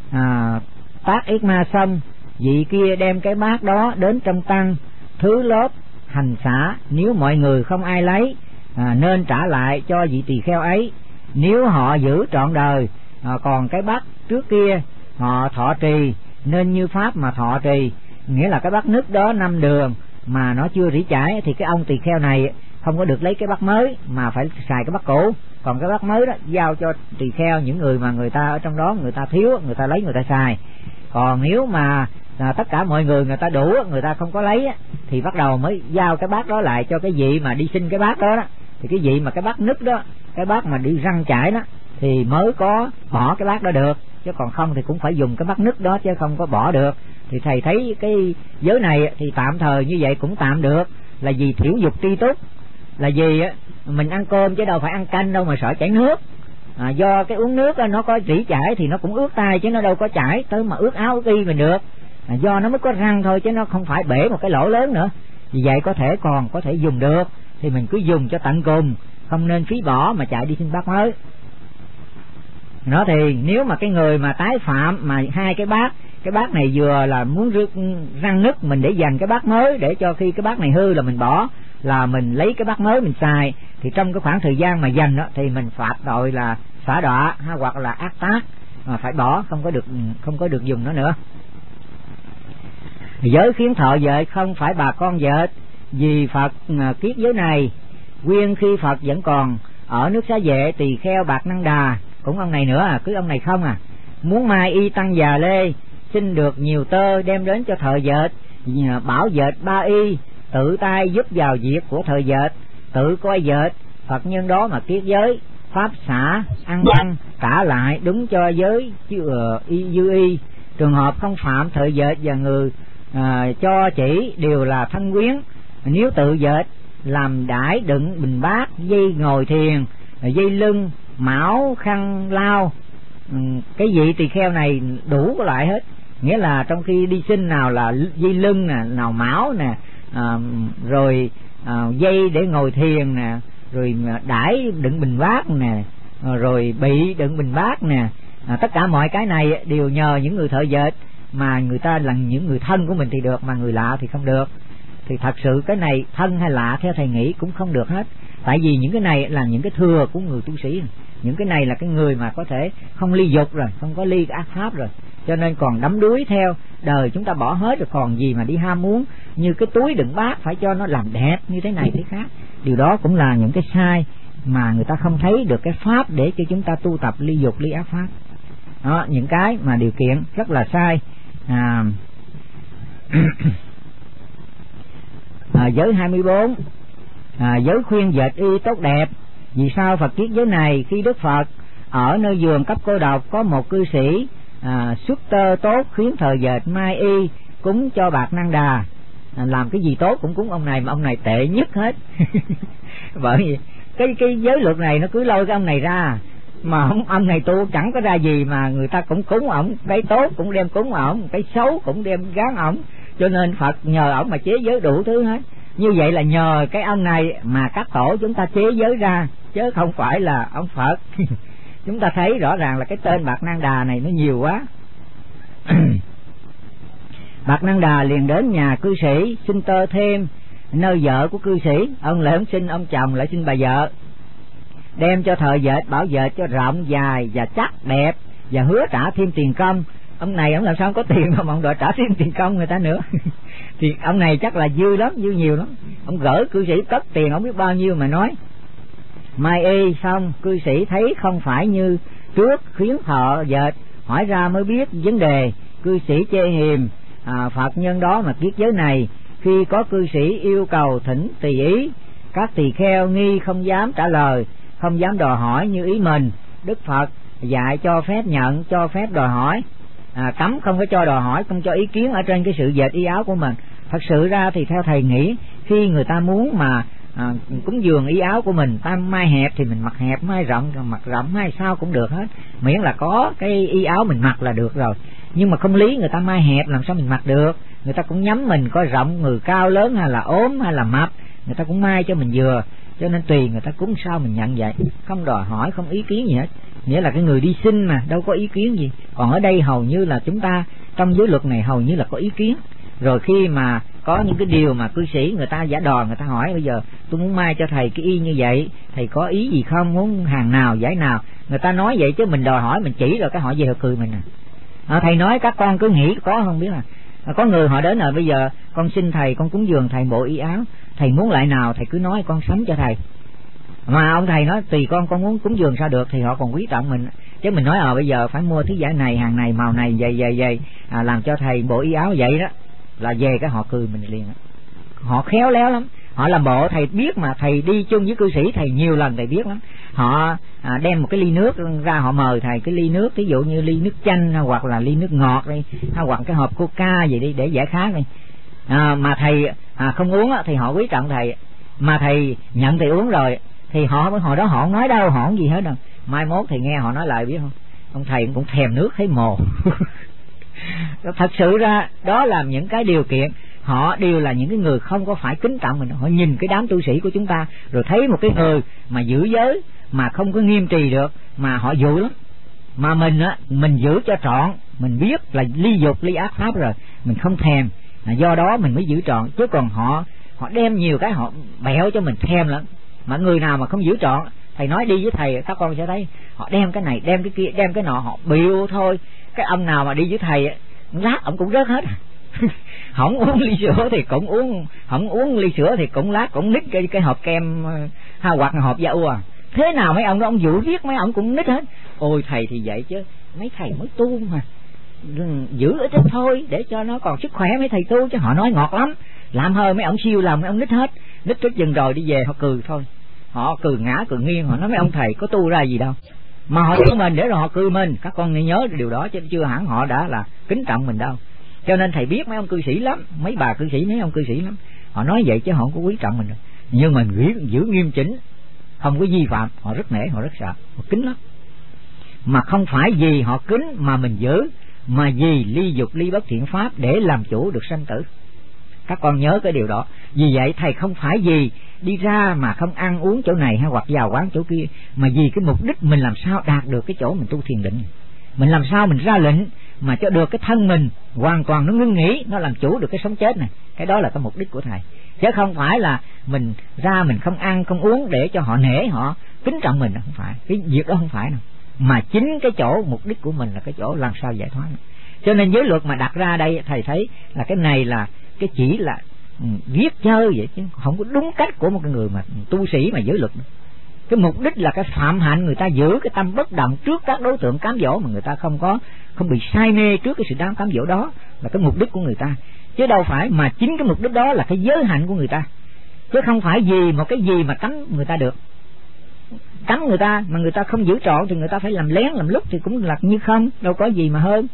Tác yết ma xong, vị kia đem cái bát đó đến trong tăng, thứ lớp hành xả. Nếu mọi người không ai lấy, nên trả lại cho vị tỳ kheo ấy, nếu họ giữ trọn đời. Còn cái bát trước kia họ thọ trì, nên như pháp mà thọ trì. Nghĩa là cái bát nứt đó 5 đường mà nó chưa rỉ chảy thì cái ông tỳ kheo này không có được lấy cái bát mới, mà phải xài cái bát cũ. Còn cái bát mới đó giao cho tỳ kheo, những người mà người ta ở trong đó người ta thiếu, người ta lấy người ta xài. Còn nếu mà tất cả mọi người người ta đủ, người ta không có lấy thì bắt đầu mới giao cái bát đó lại cho cái vị mà đi xin cái bát đó. Thì cái vị mà cái bát nứt đó, cái bát mà đi răng chảy đó thì mới có bỏ cái bát đó được, chứ còn không thì cũng phải dùng cái bát nứt đó chứ không có bỏ được. Thì thầy thấy cái giới này thì tạm thời như vậy cũng tạm được, là vì thiểu dục tri túc, là vì mình ăn cơm chứ đâu phải ăn canh đâu mà sợ chảy nước. Do cái uống nước nó có rỉ chảy thì nó cũng ướt tay chứ nó đâu có chảy tới mà ướt áo ướt y mình được. Do nó mới có răng thôi chứ nó không phải bể một cái lỗ lớn nữa. Vì vậy còn có thể dùng được thì mình cứ dùng cho tận cùng, không nên phí bỏ mà chạy đi xin bát mới. Nó thì nếu mà cái người mà tái phạm mà hai cái bát này vừa là muốn răng nứt, mình để dành cái bát mới để cho khi cái bát này hư là mình bỏ, là mình lấy cái bát mới mình xài, thì trong cái khoảng thời gian mà dành đó thì mình phạt tội là xả đọa hoặc là ác tác, mà phải bỏ, không có được dùng nó nữa. Giới khiến thọ vợ không phải bà con vợ. Vì Phật kiết giới này, nguyên khi Phật vẫn còn ở nước Xá Vệ, tỳ kheo Bạt Năng Đà, cũng ông này nữa cứ ông này không muốn mai y tăng già lê, xin được nhiều tơ đem đến cho thợ dệt, bảo dệt 3 y, tự tay giúp vào việc của thợ dệt, tự coi dệt, Phật nhân đó mà kiết giới, pháp xả, ăn văn, cả lại đúng cho giới dư y. Trường hợp không phạm thợ dệt và người cho chỉ đều là thân quyến. Nếu tự dệt làm đãi đựng bình bát, dây ngồi thiền, dây lưng, mão khăn lao, cái vị tỳ kheo này đủ cái loại hết. Nghĩa là trong khi đi sinh nào là dây lưng nè, nào mão nè, rồi dây để ngồi thiền nè, rồi đãi đựng bình bát nè, rồi bị đựng bình bát nè, tất cả mọi cái này đều nhờ những người thợ dệt, mà người ta là những người thân của mình thì được, mà người lạ thì không được. Thì thật sự cái này thân hay lạ theo thầy nghĩ cũng không được hết, tại vì những cái này là những cái thừa của người tu sĩ, những cái này là cái người mà có thể không ly dục rồi, không có ly ác pháp rồi, cho nên còn đắm đuối theo đời chúng ta bỏ hết rồi, còn gì mà đi ham muốn như cái túi đựng bát phải cho nó làm đẹp như thế này thế khác. Điều đó cũng là những cái sai mà người ta không thấy được cái pháp để cho chúng ta tu tập ly dục ly ác pháp. Đó, những cái mà điều kiện rất là sai. Giới 24, giới khuyên dệt y tốt đẹp. Vì sao Phật kiết giới này? Khi Đức Phật ở nơi vườn cấp cô độc, có một cư sĩ xuất tơ tốt khiến thợ dệt mai y cúng cho Bạc Năng Đà. Làm cái gì tốt cũng cúng ông này, mà ông này tệ nhất hết. Bởi vì cái giới luật này nó cứ lôi cái ông này ra, mà ông này tu chẳng có ra gì, mà người ta cũng cúng ổng, cái tốt cũng đem cúng ổng, cái xấu cũng đem gán ổng, cho nên Phật nhờ ổng mà chế giới đủ thứ hết. Như vậy là nhờ cái ông này mà các tổ chúng ta chế giới ra, chứ không phải là ông Phật. Chúng ta thấy rõ ràng là cái tên Bạc Năng Đà này nó nhiều quá. Bạc Năng Đà liền đến nhà cư sĩ xin tơ thêm nơi vợ của cư sĩ. Ông lại không xin ông chồng, lại xin bà vợ. Đem cho thợ dệt bảo dệt cho rộng dài và chắc đẹp, và hứa trả thêm tiền công. Ông này ông làm sao có tiền mà ông đòi trả thêm tiền công người ta nữa. Thì ông này chắc là dư lắm, dư nhiều lắm. Ông gửi cư sĩ cất tiền không biết bao nhiêu mà nói. Mai y xong, cư sĩ thấy không phải như trước, khiến thợ dệt hỏi ra mới biết vấn đề. Cư sĩ chê hiềm Phật nhân đó mà kiết giới này. Khi có cư sĩ yêu cầu thỉnh tỳ ý, các tỳ kheo nghi không dám trả lời, không dám đòi hỏi như ý mình. Đức Phật dạy cho phép nhận, cho phép đòi hỏi, cấm không có cho đòi hỏi, không cho ý kiến ở trên cái sự dệt y áo của mình. Thật sự ra thì theo thầy nghĩ, khi người ta muốn mà cúng dường y áo của mình, ta mai hẹp thì mình mặc hẹp, mai rộng mặc rộng, mai sao cũng được hết, miễn là có cái y áo mình mặc là được rồi. Nhưng mà không lý người ta mai hẹp làm sao mình mặc được. Người ta cũng nhắm mình coi rộng, người cao lớn hay là ốm hay là mập, người ta cũng mai cho mình vừa. Cho nên tùy người ta cúng sao mình nhận vậy, không đòi hỏi, không ý kiến gì hết. Nghĩa là cái người đi xin mà đâu có ý kiến gì. Còn ở đây hầu như là chúng ta trong giới luật này hầu như là có ý kiến. Rồi khi mà có những cái điều mà cư sĩ người ta giả đò, người ta hỏi bây giờ tôi muốn mai cho thầy cái y như vậy, thầy có ý gì không, muốn hàng nào giải nào, người ta nói vậy chứ mình đòi hỏi mình chỉ rồi cái họ về họ cười mình thầy nói các con cứ nghĩ có không biết có người họ đến rồi bây giờ con xin thầy, con cúng dường thầy bộ y áo, thầy muốn loại nào thầy cứ nói con sắm cho thầy. Mà ông thầy nói tùy con muốn cúng dường sao được, thì họ còn quý trọng mình. Chứ mình nói bây giờ phải mua thứ giải này, hàng này, màu này, vậy làm cho thầy bộ y áo vậy đó, là về cái họ cười mình liền. Họ khéo léo lắm, họ làm bộ thầy biết mà, thầy đi chung với cư sĩ thầy nhiều lần thầy biết lắm. Họ đem một cái ly nước ra, họ mời thầy cái ly nước, ví dụ như ly nước chanh hoặc là ly nước ngọt đi, hoặc cái hộp coca gì đi để giải khát đi. Mà thầy không uống thì họ quý trọng thầy, mà thầy nhận thầy uống rồi thì hồi đó họ không nói đâu, họ không gì hết đâu. Mai mốt thì nghe họ nói lại biết không, ông thầy cũng thèm nước thấy mồ. Thật sự ra đó là những cái điều kiện, họ đều là những cái người không có phải kính trọng mình. Họ nhìn cái đám tu sĩ của chúng ta rồi thấy một cái người mà giữ giới mà không có nghiêm trì được mà họ dữ lắm. Mà mình giữ cho trọn, mình biết là ly dục ly ác pháp rồi, mình không thèm, do đó mình mới giữ trọn. Chứ còn họ đem nhiều cái họ bẹo cho mình thèm lắm. Mà người nào mà không giữ trọn, thầy nói đi với thầy các con sẽ thấy họ đem cái này đem cái kia đem cái nọ, họ biểu thôi. Cái ông nào mà đi với thầy lát ông cũng rớt hết. Không uống ly sữa thì cũng uống, không uống ly sữa thì cũng lát cũng nít cái hộp kem hoặc là hộp da ua. Thế nào mấy ông đó ông dụ viết mấy ông cũng nít hết. Ôi thầy thì vậy chứ mấy thầy mới tu mà, giữ ít thôi để cho nó còn sức khỏe mấy thầy tu, chứ họ nói ngọt lắm, làm hơi mấy ông siêu làm mấy ông nít hết. Nít chút dừng rồi đi về họ cười thôi. họ cười ngã cười nghiêng, họ nói mấy ông thầy có tu ra gì đâu, mà họ của mình để rồi họ cười mình. Các con nên nhớ điều đó, chứ chưa hẳn họ đã là kính trọng mình đâu. Cho nên thầy biết mấy ông cư sĩ lắm, mấy bà cư sĩ, mấy ông cư sĩ lắm, họ nói vậy chứ họ không có quý trọng mình đâu. Nhưng mình giữ nghiêm chỉnh, không có vi phạm, họ rất nể, họ rất sợ, họ kính lắm. Mà không phải vì họ kính mà mình giữ, mà vì ly dục ly bất thiện pháp để làm chủ được sanh tử. Các con nhớ cái điều đó. Vì vậy thầy không phải vì đi ra mà không ăn uống chỗ này hay hoặc vào quán chỗ kia, mà vì cái mục đích mình làm sao đạt được cái chỗ mình tu thiền định, mình làm sao mình ra lệnh mà cho được cái thân mình hoàn toàn nó ngưng nghỉ, nó làm chủ được cái sống chết này. Cái đó là cái mục đích của thầy, chứ không phải là mình ra mình không ăn không uống để cho họ nể, họ kính trọng mình. Không phải, cái việc đó không phải đâu. Mà chính cái chỗ mục đích của mình là cái chỗ làm sao giải thoát. Cho nên giới luật mà đặt ra đây, thầy thấy là cái này là cái chỉ là viết chơi vậy, chứ không có đúng cách của một cái người mà tu sĩ mà giới luật. Cái mục đích là cái phạm hạnh người ta giữ cái tâm bất động trước các đối tượng cám dỗ, mà người ta không bị say mê trước cái sự cám dỗ đó, là cái mục đích của người ta. Chứ đâu phải, mà chính cái mục đích đó là cái giới hạnh của người ta, chứ không phải vì một cái gì mà cấm người ta được. Cấm người ta mà người ta không giữ trọn thì người ta phải làm lén làm lúc thì cũng là như không, đâu có gì mà hơn.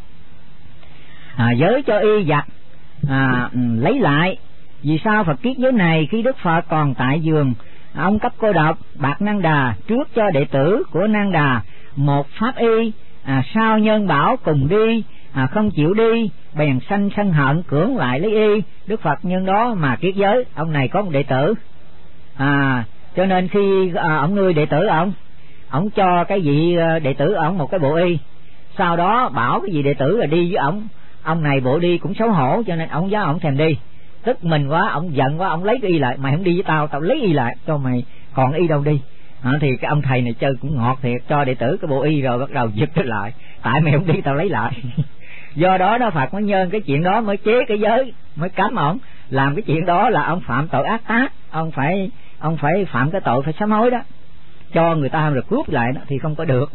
Giới cho y giặt lấy lại. Vì sao Phật kiết giới này khi Đức Phật còn tại giường ông Cấp Cô Độc bạc Năng Đà trước cho đệ tử của Năng Đà một pháp y, sao nhân bảo cùng đi, không chịu đi bèn sanh sân hận cưỡng lại lấy y. Đức Phật nhân đó mà kiết giới. Ông này có một đệ tử, cho nên khi ông nuôi đệ tử ông cho cái vị đệ tử ông một cái bộ y, sau đó bảo cái vị đệ tử là đi với ông này bộ đi cũng xấu hổ, cho nên ông giáo ông thèm đi, tức mình quá, ông giận quá, ông lấy cái y lại, mày không đi với tao, tao lấy y lại cho mày, còn y đâu đi. Thì cái ông thầy này chơi cũng ngọt thiệt, cho đệ tử cái bộ y rồi bắt đầu giật trở lại, tại mày không đi tao lấy lại. Do đó Phật mới nhân cái chuyện đó mới chế cái giới, mới cấm ổng làm cái chuyện đó, là ông phạm tội ác tác, ông phải phạm cái tội phải sám hối đó, cho người ta rồi cướp lại đó thì không có được.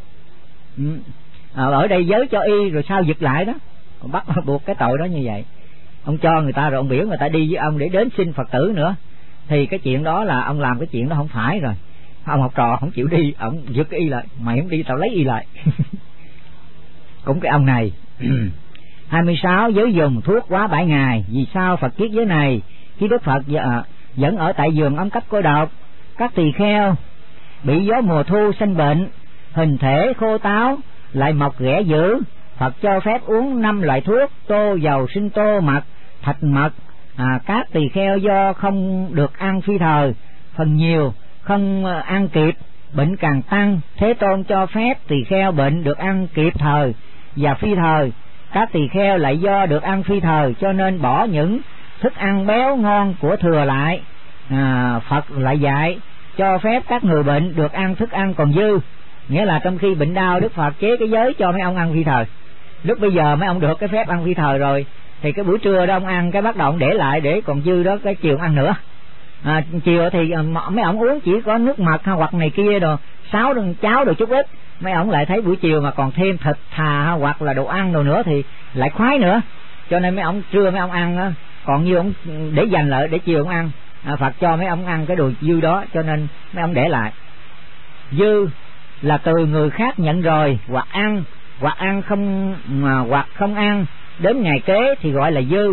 Ở đây giới cho y rồi sao giật lại đó, bắt buộc cái tội đó như vậy. Ông cho người ta rồi ông biểu người ta đi với ông để đến xin Phật tử nữa, thì cái chuyện đó là ông làm cái chuyện đó không phải rồi. Ông học trò không chịu đi, ông giật cái y lại, mày không đi tao lấy y lại. Cũng cái ông này. 26. Giới dùng thuốc quá 7 ngày. Vì sao Phật kiết giới này khi Đức Phật vẫn ở tại giường ông Cấp Cô Độc, các tỳ kheo bị gió mùa thu sanh bệnh, hình thể khô táo, lại mọc ghẻ dữ. Phật cho phép uống 5 loại thuốc: tô, dầu, sinh tô, mật, thạch mật. Các tỳ kheo do không được ăn phi thời, phần nhiều không ăn kịp, bệnh càng tăng. Thế Tôn cho phép tỳ kheo bệnh được ăn kịp thời và phi thời. Các tỳ kheo lại do được ăn phi thời cho nên bỏ những thức ăn béo ngon của thừa lại. Phật lại dạy cho phép các người bệnh được ăn thức ăn còn dư, nghĩa là trong khi bệnh đau Đức Phật chế cái giới cho mấy ông ăn phi thời. Lúc bây giờ mấy ông được cái phép ăn phi thời rồi thì cái buổi trưa đó ông ăn, cái bắt đầu ông để lại để còn dư đó cái chiều ông ăn nữa. Chiều thì mấy ông uống chỉ có nước mật hoặc này kia rồi cháo đồ chút ít, mấy ông lại thấy buổi chiều mà còn thêm thịt thà hoặc là đồ ăn đồ nữa thì lại khoái nữa, cho nên mấy ông trưa mấy ông ăn còn nhiều ông để dành lại để chiều ông ăn. Phật cho mấy ông ăn cái đồ dư đó cho nên mấy ông để lại. Dư là từ người khác nhận rồi, hoặc ăn không hoặc không ăn đến ngày kế thì gọi là dư.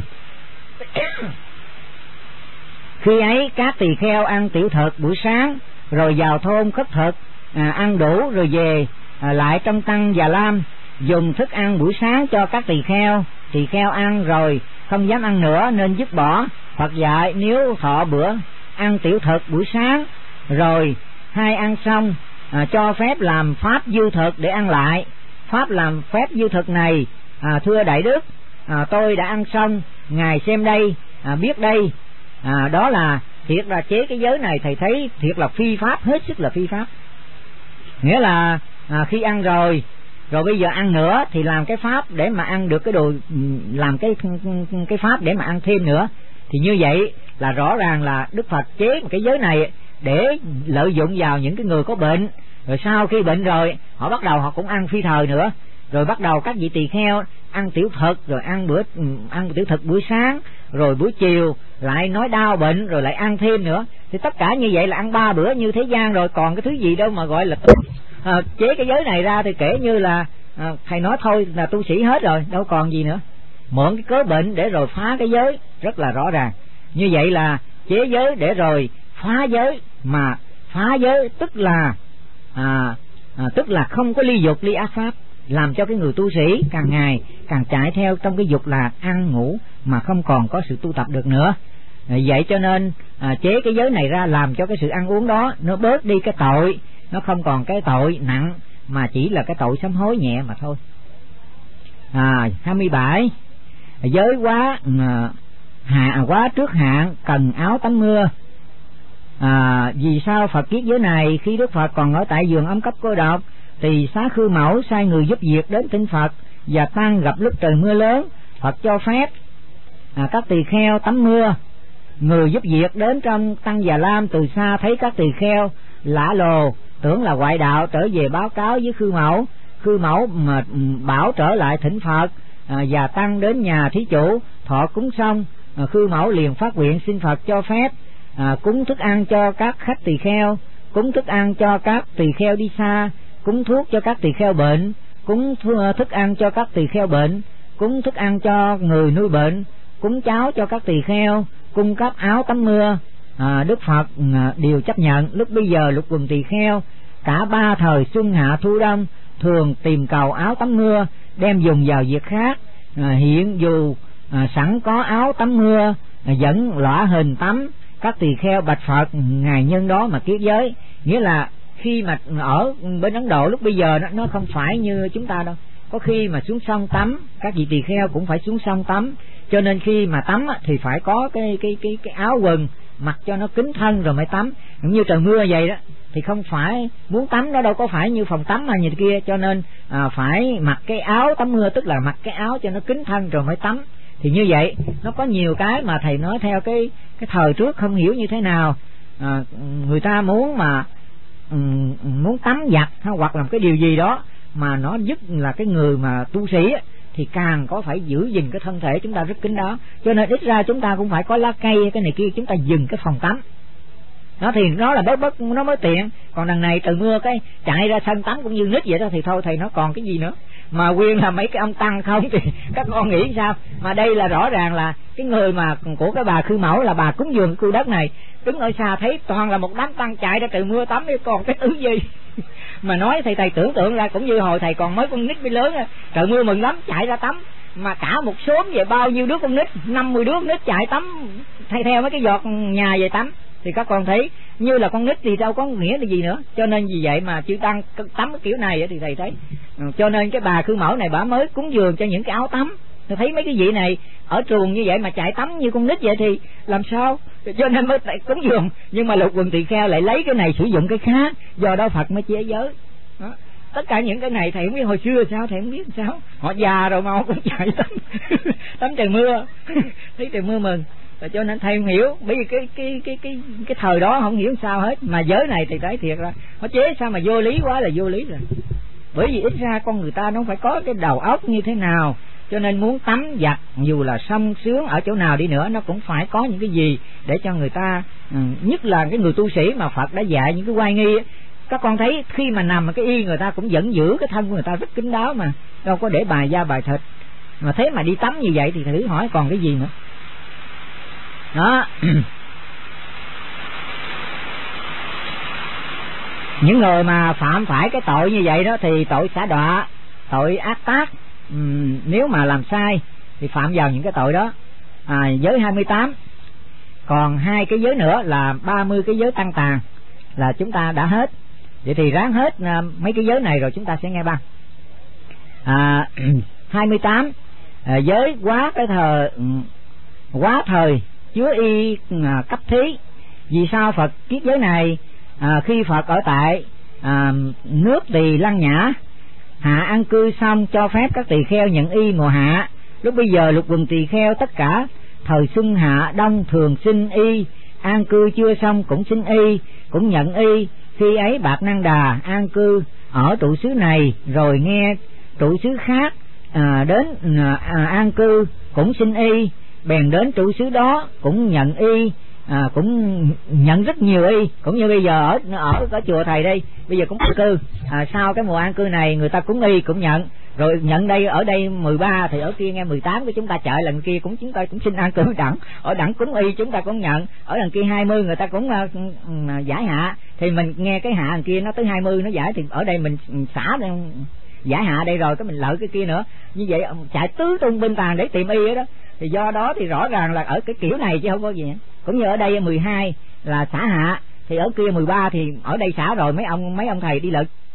Khi ấy các tỳ kheo ăn tiểu thực buổi sáng rồi vào thôn khất thực, ăn đủ rồi về lại trong tăng Già Lam dùng thức ăn buổi sáng cho các tỳ kheo ăn rồi không dám ăn nữa nên dứt bỏ. Phật dạy nếu thọ bữa ăn tiểu thực buổi sáng rồi hai ăn xong, cho phép làm pháp dư thực để ăn lại. Pháp làm phép dư thực này, thưa Đại Đức, tôi đã ăn xong, ngài xem đây, biết đây. Đó là thiệt là chế cái giới này thầy thấy thiệt là phi pháp, hết sức là phi pháp. Nghĩa là khi ăn rồi bây giờ ăn nữa thì làm cái pháp để mà ăn được cái đồ, làm cái pháp để mà ăn thêm nữa. Thì như vậy là rõ ràng là Đức Phật chế một cái giới này để lợi dụng vào những cái người có bệnh, rồi sau khi bệnh rồi họ bắt đầu họ cũng ăn phi thời nữa, rồi bắt đầu các vị tỳ kheo ăn tiểu thực, rồi ăn tiểu thực buổi sáng, rồi buổi chiều lại nói đau bệnh rồi lại ăn thêm nữa. Thì tất cả như vậy là ăn 3 bữa như thế gian rồi, còn cái thứ gì đâu mà gọi là chế cái giới này ra thì kể như là thầy nói thôi là tu sĩ hết rồi, đâu còn gì nữa. Mượn cái cớ bệnh để rồi phá cái giới rất là rõ ràng. Như vậy là chế giới để rồi phá giới, mà phá giới tức là không có ly dục ly ác pháp, làm cho cái người tu sĩ càng ngày càng chạy theo trong cái dục lạc ăn ngủ mà không còn có sự tu tập được nữa. Vậy cho nên chế cái giới này ra làm cho cái sự ăn uống đó nó bớt đi cái tội, nó không còn cái tội nặng mà chỉ là cái tội sám hối nhẹ mà thôi. 27. Giới quá quá trước hạn cần áo tắm mưa. Vì sao Phật kiết giới này? Khi Đức Phật còn ở tại vườn ấm cấp cô độc, Tỳ Xá Khư Mẫu sai người giúp việc đến tin Phật và tăng gặp lúc trời mưa lớn. Phật cho phép các tỳ kheo tắm mưa. Người giúp việc đến trong Tăng Già Lam từ xa thấy các tỳ kheo lả lồ, tưởng là ngoại đạo, trở về báo cáo với Khư Mẫu. Khư Mẫu mà bảo trở lại thỉnh Phật và tăng đến nhà thí chủ thọ cúng xong. Khư Mẫu liền phát nguyện xin Phật cho phép cúng thức ăn cho các khách tỳ kheo, cúng thức ăn cho các tỳ kheo đi xa, cúng thuốc cho các tỳ kheo bệnh, cúng thức ăn cho các tỳ kheo bệnh, cúng thức ăn cho người nuôi bệnh, cúng cháo cho các tỳ kheo, cung cấp áo tắm mưa. Đức Phật đều chấp nhận. Lúc bây giờ lục quần tỳ kheo cả 3 thời xuân hạ thu đông thường tìm cầu áo tắm mưa, đem dùng vào việc khác. Hiện dù sẵn có áo tắm mưa vẫn lõa hình tắm. Các tỳ kheo bạch Phật ngài nhân đó mà kiết giới. Nghĩa là khi mà ở bên Ấn Độ lúc bây giờ nó không phải như chúng ta đâu. Có khi mà xuống sông tắm, các vị tỳ kheo cũng phải xuống sông tắm, cho nên khi mà tắm thì phải có cái áo quần mặc cho nó kín thân rồi mới tắm. Như trời mưa vậy đó thì không phải muốn tắm, nó đâu có phải như phòng tắm mà như kia, cho nên phải mặc cái áo tắm mưa, tức là mặc cái áo cho nó kín thân rồi mới tắm. Thì như vậy nó có nhiều cái mà thầy nói theo cái thời trước không hiểu như thế nào. Người ta muốn tắm giặt hoặc làm cái điều gì đó mà nó giúp là cái người mà tu sĩ thì càng có phải giữ gìn cái thân thể chúng ta rất kín đó. Cho nên ít ra chúng ta cũng phải có lá cây cái này kia, chúng ta dừng cái phòng tắm nó thì nó là bớt nó mới tiện. Còn đằng này trời mưa cái chạy ra sân tắm cũng như nít vậy đó thì thôi thầy nó còn cái gì nữa mà nguyên là mấy cái ông tăng không thì các con nghĩ sao. Mà đây là rõ ràng là cái người mà của cái bà Khư Mẫu là bà cúng dường khu đất này, đứng ở xa thấy toàn là một đám tăng chạy ra trời mưa tắm, còn cái thứ gì mà nói thầy tưởng tượng ra cũng như hồi thầy còn mới con nít mới lớn, trời mưa mừng lắm chạy ra tắm, mà cả một xóm về bao nhiêu đứa con nít, 50 đứa con nít chạy tắm thay theo mấy cái giọt nhà về tắm, thì các con thấy như là con nít thì đâu có nghĩa là gì nữa. Cho nên vì vậy mà chư tăng tắm cái kiểu này thì thầy thấy cho nên cái bà Khư Mẫu này bà mới cúng dường cho những cái áo tắm. Tôi thấy mấy cái vị này ở trường như vậy mà chạy tắm như con nít vậy thì làm sao, cho nên mới cúng dường. Nhưng mà lục quần tỳ kheo lại lấy cái này sử dụng cái khác, do đó Phật mới chế giới đó. Tất cả những cái này thầy không biết hồi xưa sao, thầy không biết sao, họ già rồi mà họ cũng chạy tắm tắm trời mưa thấy trời mưa mừng. Và cho nên thầy không hiểu, bởi vì cái thời đó không hiểu sao hết. Mà giới này thì thấy thiệt là nó chế sao mà vô lý quá là vô lý rồi. Bởi vì ít ra con người ta nó phải có cái đầu óc như thế nào, cho nên muốn tắm giặt dù là sung sướng ở chỗ nào đi nữa nó cũng phải có những cái gì để cho người ta, nhất là cái người tu sĩ mà Phật đã dạy những cái oai nghi. Các con thấy khi mà nằm cái y người ta cũng vẫn giữ cái thân của người ta rất kín đáo, mà đâu có để bài da bài thịt. Mà thế mà đi tắm như vậy thì thử hỏi còn cái gì nữa đó. Những người mà phạm phải cái tội như vậy đó thì tội xả đọa, tội ác tác, nếu mà làm sai thì phạm vào những cái tội đó. Giới 28, còn 2 cái giới nữa là 30 cái giới tăng tàn là chúng ta đã hết. Vậy thì ráng hết mấy cái giới này rồi chúng ta sẽ nghe băng. 28 giới quá thời chứa y cấp thí. Vì sao Phật kiết giới này? Khi Phật ở tại nước Tỳ Lăng Nhã hạ an cư xong cho phép các tỳ kheo nhận y mùa hạ. Lúc bây giờ lục quần tỳ kheo tất cả thời xuân hạ đông thường xin y, an cư chưa xong cũng xin y, cũng nhận y. Khi ấy Bạc Năng Đà an cư ở trụ xứ này, rồi nghe trụ xứ khác đến an cư cũng xin y, bèn đến trụ xứ đó cũng nhận y. cũng nhận rất nhiều y, cũng như bây giờ ở chùa thầy đây bây giờ cũng an cư, sau cái mùa an cư này người ta cúng y cũng nhận, rồi nhận đây ở đây 13 thì ở kia nghe 18 của chúng ta chợ lần kia cũng chúng ta cũng xin an cư đẳng, ở đẳng cúng y chúng ta cũng nhận, ở đằng kia 20 người ta cũng giải hạ, thì mình nghe cái hạ đằng kia nó tới 20 nó giải, thì ở đây mình xả giải hạ đây rồi cái mình lợi cái kia nữa, như vậy chạy tứ tung bên tàn để tìm y đó. Thì do đó thì rõ ràng là ở cái kiểu này chứ không có gì nữa. Cũng như ở đây 12 là xả hạ, thì ở kia 13 thì ở đây xả rồi mấy ông thầy đi lợi